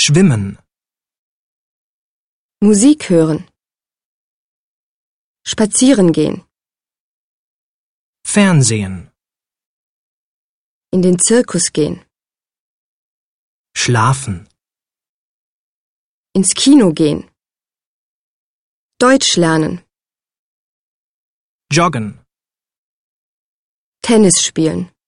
Schwimmen. Musik hören. Spazieren gehen. Fernsehen. In den Zirkus gehen. Schlafen. Ins Kino gehen. Deutsch lernen. Joggen. Tennis spielen.